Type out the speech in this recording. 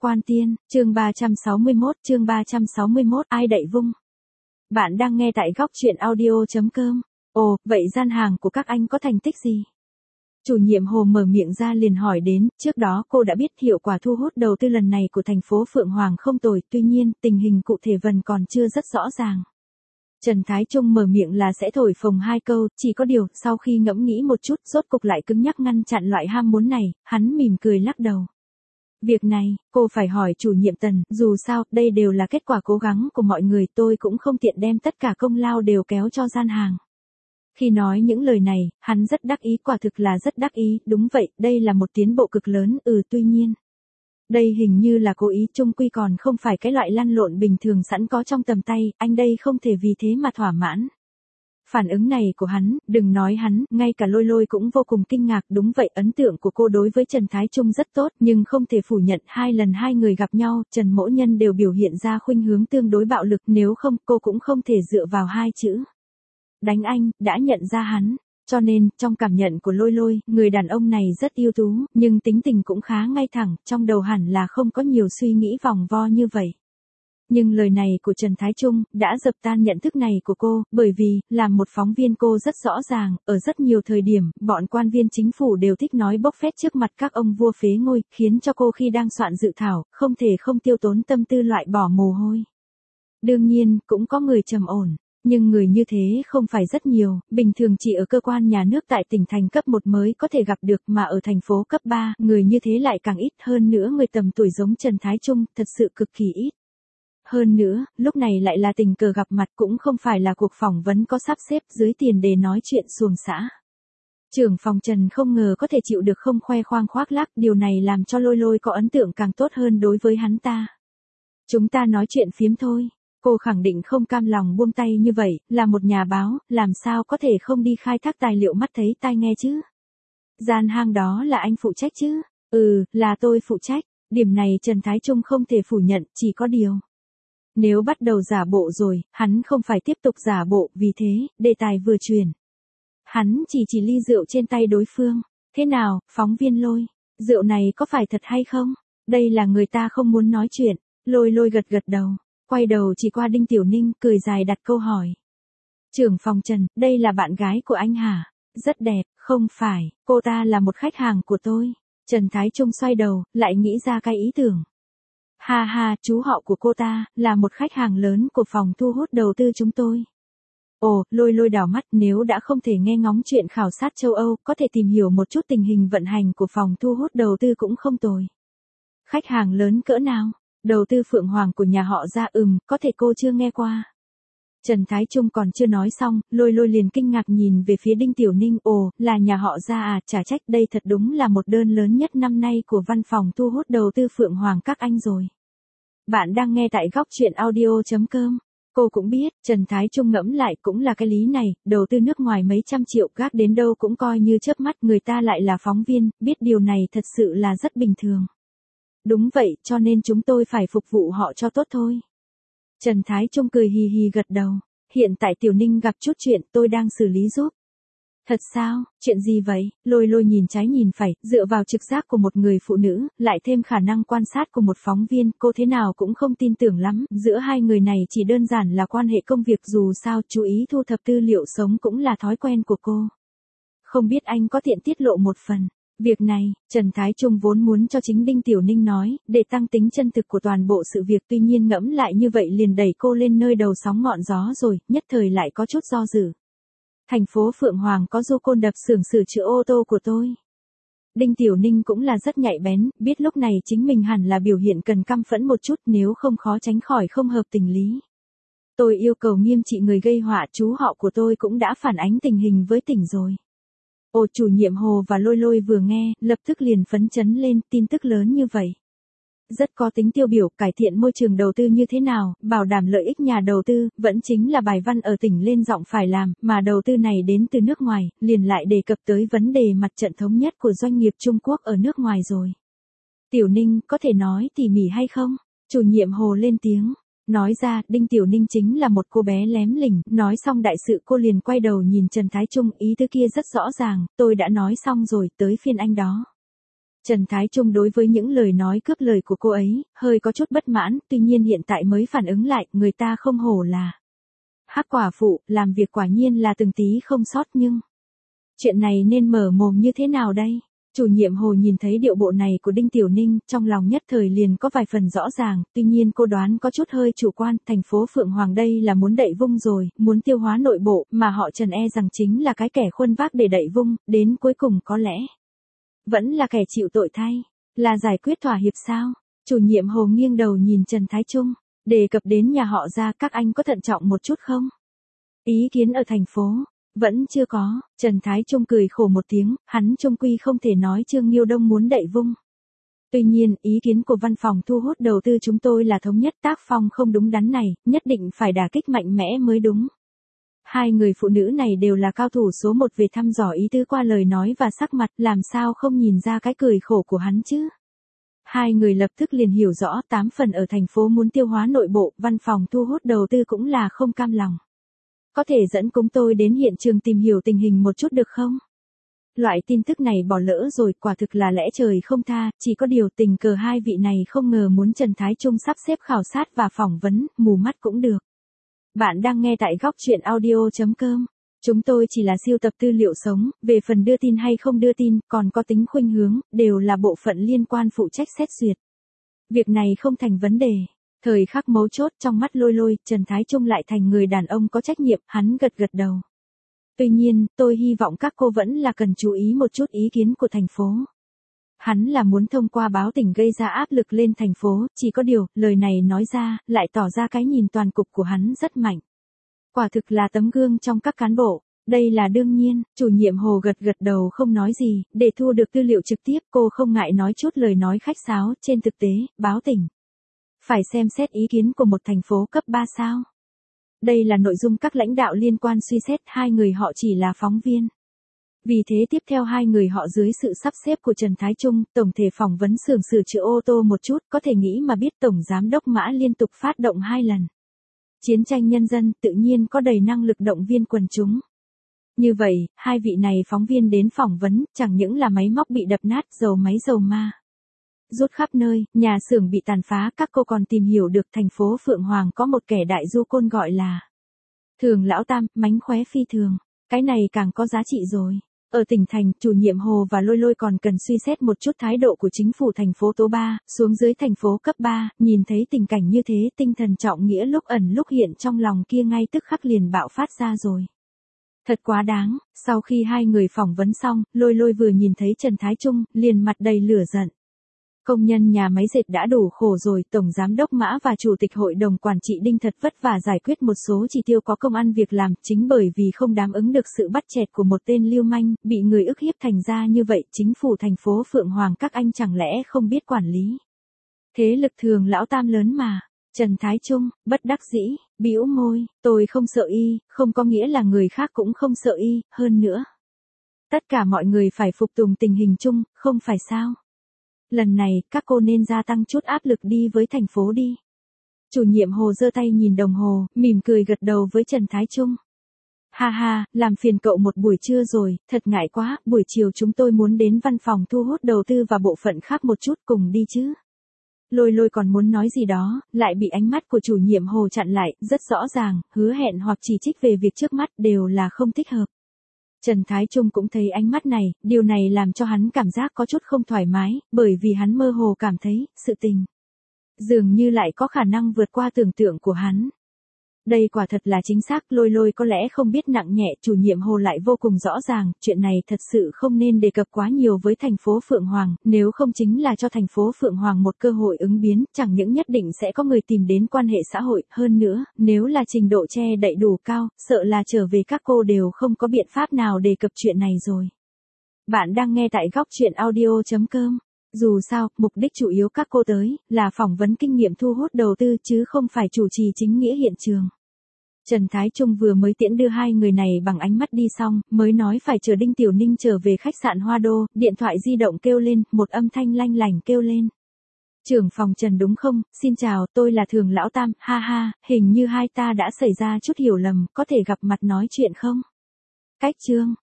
Quan Tiên, chương 361, ai đậy vung. Bạn đang nghe tại góc truyện audio.com. Ồ, vậy gian hàng của các anh có thành tích gì? Chủ nhiệm Hồ mở miệng ra liền hỏi đến, trước đó cô đã biết hiệu quả thu hút đầu tư lần này của thành phố Phượng Hoàng không tồi, tuy nhiên, tình hình cụ thể vẫn còn chưa rất rõ ràng. Trần Thái Trung mở miệng là sẽ thổi phồng hai câu, chỉ có điều, sau khi ngẫm nghĩ một chút, rốt cục lại cứng nhắc ngăn chặn loại ham muốn này, hắn mỉm cười lắc đầu. Việc này, cô phải hỏi chủ nhiệm Tần, dù sao, đây đều là kết quả cố gắng của mọi người, tôi cũng không tiện đem tất cả công lao đều kéo cho gian hàng. Khi nói những lời này, hắn rất đắc ý, quả thực là rất đắc ý, đúng vậy, đây là một tiến bộ cực lớn, tuy nhiên. Đây hình như là cố ý, chung quy còn không phải cái loại lăn lộn bình thường sẵn có trong tầm tay, anh đây không thể vì thế mà thỏa mãn. Phản ứng này của hắn, đừng nói hắn, ngay cả Lôi Lôi cũng vô cùng kinh ngạc, đúng vậy, ấn tượng của cô đối với Trần Thái Trung rất tốt, nhưng không thể phủ nhận hai lần hai người gặp nhau, Trần Mỗ Nhân đều biểu hiện ra khuynh hướng tương đối bạo lực, nếu không, cô cũng không thể dựa vào hai chữ đánh anh, đã nhận ra hắn. Cho nên, trong cảm nhận của Lôi Lôi, người đàn ông này rất ưu tú, nhưng tính tình cũng khá ngay thẳng, trong đầu hẳn là không có nhiều suy nghĩ vòng vo như vậy. Nhưng lời này của Trần Thái Trung đã dập tan nhận thức này của cô, bởi vì, làm một phóng viên cô rất rõ ràng, ở rất nhiều thời điểm, bọn quan viên chính phủ đều thích nói bốc phét trước mặt các ông vua phế ngôi, khiến cho cô khi đang soạn dự thảo, không thể không tiêu tốn tâm tư loại bỏ mồ hôi. Đương nhiên, cũng có người trầm ổn. Nhưng người như thế không phải rất nhiều, bình thường chỉ ở cơ quan nhà nước tại tỉnh thành cấp 1 mới có thể gặp được, mà ở thành phố cấp 3, người như thế lại càng ít, hơn nữa người tầm tuổi giống Trần Thái Trung, thật sự cực kỳ ít. Hơn nữa, lúc này lại là tình cờ gặp mặt, cũng không phải là cuộc phỏng vấn có sắp xếp dưới tiền để nói chuyện xuồng xã. Trưởng phòng Trần không ngờ có thể chịu được không khoe khoang khoác lác, điều này làm cho Lôi Lôi có ấn tượng càng tốt hơn đối với hắn ta. Chúng ta nói chuyện phiếm thôi. Cô khẳng định không cam lòng buông tay như vậy, là một nhà báo, làm sao có thể không đi khai thác tài liệu mắt thấy tai nghe chứ? Gian hàng đó là anh phụ trách chứ? Là tôi phụ trách, điểm này Trần Thái Trung không thể phủ nhận, chỉ có điều. Nếu bắt đầu giả bộ rồi, hắn không phải tiếp tục giả bộ, vì thế, đề tài vừa chuyển. Hắn chỉ ly rượu trên tay đối phương. Thế nào, phóng viên Lôi, rượu này có phải thật hay không? Đây là người ta không muốn nói chuyện. Lôi Lôi gật gật đầu. Quay đầu chỉ qua Đinh Tiểu Ninh, cười dài đặt câu hỏi. Trưởng phòng Trần, đây là bạn gái của anh hả? Rất đẹp, không phải, cô ta là một khách hàng của tôi. Trần Thái Trung xoay đầu, lại nghĩ ra cái ý tưởng. Ha ha, chú họ của cô ta, là một khách hàng lớn của phòng thu hút đầu tư chúng tôi. Ồ, Lôi Lôi đảo mắt, nếu đã không thể nghe ngóng chuyện khảo sát châu Âu, có thể tìm hiểu một chút tình hình vận hành của phòng thu hút đầu tư cũng không tồi. Khách hàng lớn cỡ nào? Đầu tư Phượng Hoàng của nhà họ Gia, có thể cô chưa nghe qua. Trần Thái Trung còn chưa nói xong, Lôi Lôi liền kinh ngạc nhìn về phía Đinh Tiểu Ninh, ồ, là nhà họ Gia à, chả trách, đây thật đúng là một đơn lớn nhất năm nay của văn phòng thu hút đầu tư Phượng Hoàng các anh rồi. Bạn đang nghe tại góc truyện audio.com. Cô cũng biết, Trần Thái Trung ngẫm lại cũng là cái lý này, đầu tư nước ngoài mấy trăm triệu gác đến đâu cũng coi như chớp mắt, người ta lại là phóng viên, biết điều này thật sự là rất bình thường. Đúng vậy, cho nên chúng tôi phải phục vụ họ cho tốt thôi. Trần Thái Trung cười hì hì gật đầu. Hiện tại Tiểu Ninh gặp chút chuyện, tôi đang xử lý giúp. Thật sao, chuyện gì vậy? Lôi Lôi nhìn trái nhìn phải, dựa vào trực giác của một người phụ nữ, lại thêm khả năng quan sát của một phóng viên, cô thế nào cũng không tin tưởng lắm, giữa hai người này chỉ đơn giản là quan hệ công việc, dù sao chú ý thu thập tư liệu sống cũng là thói quen của cô. Không biết anh có tiện tiết lộ một phần. Việc này, Trần Thái Trung vốn muốn cho chính Đinh Tiểu Ninh nói, để tăng tính chân thực của toàn bộ sự việc, tuy nhiên ngẫm lại như vậy liền đẩy cô lên nơi đầu sóng ngọn gió rồi, nhất thời lại có chút do dự. Thành phố Phượng Hoàng có du côn đập xưởng sửa chữa ô tô của tôi. Đinh Tiểu Ninh cũng là rất nhạy bén, biết lúc này chính mình hẳn là biểu hiện cần căm phẫn một chút, nếu không khó tránh khỏi không hợp tình lý. Tôi yêu cầu nghiêm trị người gây họa, chú họ của tôi cũng đã phản ánh tình hình với tỉnh rồi. Ồ, chủ nhiệm Hồ và Lôi Lôi vừa nghe, lập tức liền phấn chấn lên, tin tức lớn như vậy. Rất có tính tiêu biểu, cải thiện môi trường đầu tư như thế nào, bảo đảm lợi ích nhà đầu tư, vẫn chính là bài văn ở tỉnh lên giọng phải làm, mà đầu tư này đến từ nước ngoài, liền lại đề cập tới vấn đề mặt trận thống nhất của doanh nghiệp Trung Quốc ở nước ngoài rồi. Tiểu Ninh, có thể nói tỉ mỉ hay không? Chủ nhiệm Hồ lên tiếng. Nói ra, Đinh Tiểu Ninh chính là một cô bé lém lỉnh, nói xong đại sự cô liền quay đầu nhìn Trần Thái Trung, ý tứ kia rất rõ ràng, tôi đã nói xong rồi, tới phiên anh đó. Trần Thái Trung đối với những lời nói cướp lời của cô ấy, hơi có chút bất mãn, tuy nhiên hiện tại mới phản ứng lại, người ta không hổ là Hắc quả phụ, làm việc quả nhiên là từng tí không sót nhưng chuyện này nên mở mồm như thế nào đây? Chủ nhiệm Hồ nhìn thấy điệu bộ này của Đinh Tiểu Ninh, trong lòng nhất thời liền có vài phần rõ ràng, tuy nhiên cô đoán có chút hơi chủ quan, thành phố Phượng Hoàng đây là muốn đậy vung rồi, muốn tiêu hóa nội bộ, mà họ Trần e rằng chính là cái kẻ khuân vác để đậy vung, đến cuối cùng có lẽ vẫn là kẻ chịu tội thay, là giải quyết thỏa hiệp sao? Chủ nhiệm Hồ nghiêng đầu nhìn Trần Thái Trung, đề cập đến nhà họ ra các anh có thận trọng một chút không? Ý kiến ở thành phố vẫn chưa có. Trần Thái Trung cười khổ một tiếng, hắn trung quy không thể nói Trương Nghiêu Đông muốn đậy vung. Tuy nhiên, ý kiến của văn phòng thu hút đầu tư chúng tôi là thống nhất, tác phong không đúng đắn này, nhất định phải đả kích mạnh mẽ mới đúng. Hai người phụ nữ này đều là cao thủ số một về thăm dò ý tứ qua lời nói và sắc mặt, làm sao không nhìn ra cái cười khổ của hắn chứ. Hai người lập tức liền hiểu rõ 8 phần ở thành phố muốn tiêu hóa nội bộ, văn phòng thu hút đầu tư cũng là không cam lòng. Có thể dẫn chúng tôi đến hiện trường tìm hiểu tình hình một chút được không? Loại tin tức này bỏ lỡ rồi, quả thực là lẽ trời không tha, chỉ có điều tình cờ hai vị này không ngờ muốn Trần Thái Trung sắp xếp khảo sát và phỏng vấn, mù mắt cũng được. Bạn đang nghe tại góc truyện audio.com. Chúng tôi chỉ là siêu tập tư liệu sống, về phần đưa tin hay không đưa tin, còn có tính khuynh hướng, đều là bộ phận liên quan phụ trách xét duyệt. Việc này không thành vấn đề. Thời khắc mấu chốt trong mắt Lôi Lôi, Trần Thái Trung lại thành người đàn ông có trách nhiệm, hắn gật gật đầu. Tuy nhiên, tôi hy vọng các cô vẫn là cần chú ý một chút ý kiến của thành phố. Hắn là muốn thông qua báo tỉnh gây ra áp lực lên thành phố, chỉ có điều, lời này nói ra, lại tỏ ra cái nhìn toàn cục của hắn rất mạnh. Quả thực là tấm gương trong các cán bộ. Đây là đương nhiên, chủ nhiệm Hồ gật gật đầu không nói gì, để thu được tư liệu trực tiếp cô không ngại nói chút lời nói khách sáo, trên thực tế, báo tỉnh phải xem xét ý kiến của một thành phố cấp 3 sao. Đây là nội dung các lãnh đạo liên quan suy xét, hai người họ chỉ là phóng viên. Vì thế tiếp theo hai người họ dưới sự sắp xếp của Trần Thái Trung, tổng thể phỏng vấn xưởng sửa chữa ô tô một chút, có thể nghĩ mà biết Tổng Giám đốc Mã liên tục phát động 2 lần. Chiến tranh nhân dân tự nhiên có đầy năng lực động viên quần chúng. Như vậy, hai vị này phóng viên đến phỏng vấn, chẳng những là máy móc bị đập nát, dầu máy dầu ma rút khắp nơi, nhà xưởng bị tàn phá, các cô còn tìm hiểu được thành phố Phượng Hoàng có một kẻ đại du côn gọi là Thường Lão Tam, mánh khóe phi thường. Cái này càng có giá trị rồi. Ở tỉnh thành, chủ nhiệm Hồ và Lôi Lôi còn cần suy xét một chút thái độ của chính phủ thành phố Tố Ba, xuống dưới thành phố cấp 3, nhìn thấy tình cảnh như thế, tinh thần trọng nghĩa lúc ẩn lúc hiện trong lòng kia ngay tức khắc liền bạo phát ra rồi. Thật quá đáng, sau khi hai người phỏng vấn xong, Lôi Lôi vừa nhìn thấy Trần Thái Trung, liền mặt đầy lửa giận. Công nhân nhà máy dệt đã đủ khổ rồi, Tổng Giám đốc Mã và Chủ tịch Hội đồng Quản trị Đinh thật vất vả giải quyết một số chỉ tiêu có công ăn việc làm, chính bởi vì không đáp ứng được sự bắt chẹt của một tên lưu manh, bị người ức hiếp thành ra như vậy, chính phủ thành phố Phượng Hoàng các anh chẳng lẽ không biết quản lý. Thế lực Thường Lão Tam lớn mà. Trần Thái Trung, bất đắc dĩ, bĩu môi, tôi không sợ y, không có nghĩa là người khác cũng không sợ y, hơn nữa. Tất cả mọi người phải phục tùng tình hình chung, không phải sao? Lần này, các cô nên gia tăng chút áp lực đi với thành phố đi. Chủ nhiệm Hồ giơ tay nhìn đồng hồ, mỉm cười gật đầu với Trần Thái Trung. Ha ha, làm phiền cậu một buổi trưa rồi, thật ngại quá, buổi chiều chúng tôi muốn đến văn phòng thu hút đầu tư và bộ phận khác một chút, cùng đi chứ. Lôi Lôi còn muốn nói gì đó, lại bị ánh mắt của chủ nhiệm Hồ chặn lại, rất rõ ràng, hứa hẹn hoặc chỉ trích về việc trước mắt đều là không thích hợp. Trần Thái Trung cũng thấy ánh mắt này, điều này làm cho hắn cảm giác có chút không thoải mái, bởi vì hắn mơ hồ cảm thấy, sự tình dường như lại có khả năng vượt qua tưởng tượng của hắn. Đây quả thật là chính xác, Lôi Lôi có lẽ không biết nặng nhẹ, chủ nhiệm Hồ lại vô cùng rõ ràng, chuyện này thật sự không nên đề cập quá nhiều với thành phố Phượng Hoàng, nếu không chính là cho thành phố Phượng Hoàng một cơ hội ứng biến, chẳng những nhất định sẽ có người tìm đến quan hệ xã hội, hơn nữa, nếu là trình độ che đậy đủ cao, sợ là trở về các cô đều không có biện pháp nào đề cập chuyện này rồi. Bạn đang nghe tại góc truyện audio.com. Dù sao, mục đích chủ yếu các cô tới, là phỏng vấn kinh nghiệm thu hút đầu tư chứ không phải chủ trì chính nghĩa hiện trường. Trần Thái Trung vừa mới tiễn đưa hai người này bằng ánh mắt đi xong, mới nói phải chờ Đinh Tiểu Ninh trở về khách sạn Hoa Đô, điện thoại di động kêu lên, một âm thanh lanh lảnh kêu lên. Trưởng phòng Trần đúng không, xin chào, tôi là Thường Lão Tam, ha ha, hình như hai ta đã xảy ra chút hiểu lầm, có thể gặp mặt nói chuyện không? Cách chương.